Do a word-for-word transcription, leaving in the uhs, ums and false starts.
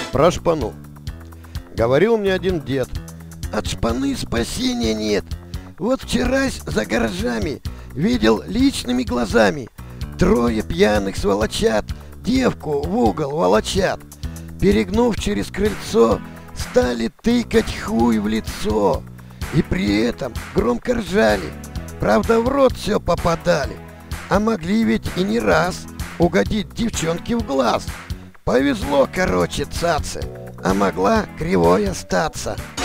Про шпану. Говорил мне один дед: от шпаны спасения нет. Вот вчерась за гаражами видел личными глазами. Трое пьяных сволочат девку в угол волочат. Перегнув через крыльцо, стали тыкать хуй в лицо. И при этом громко ржали. Правда, в рот все попадали. А могли ведь и не раз угодить девчонке в глаз. Повезло, короче, цаце, а могла кривой остаться.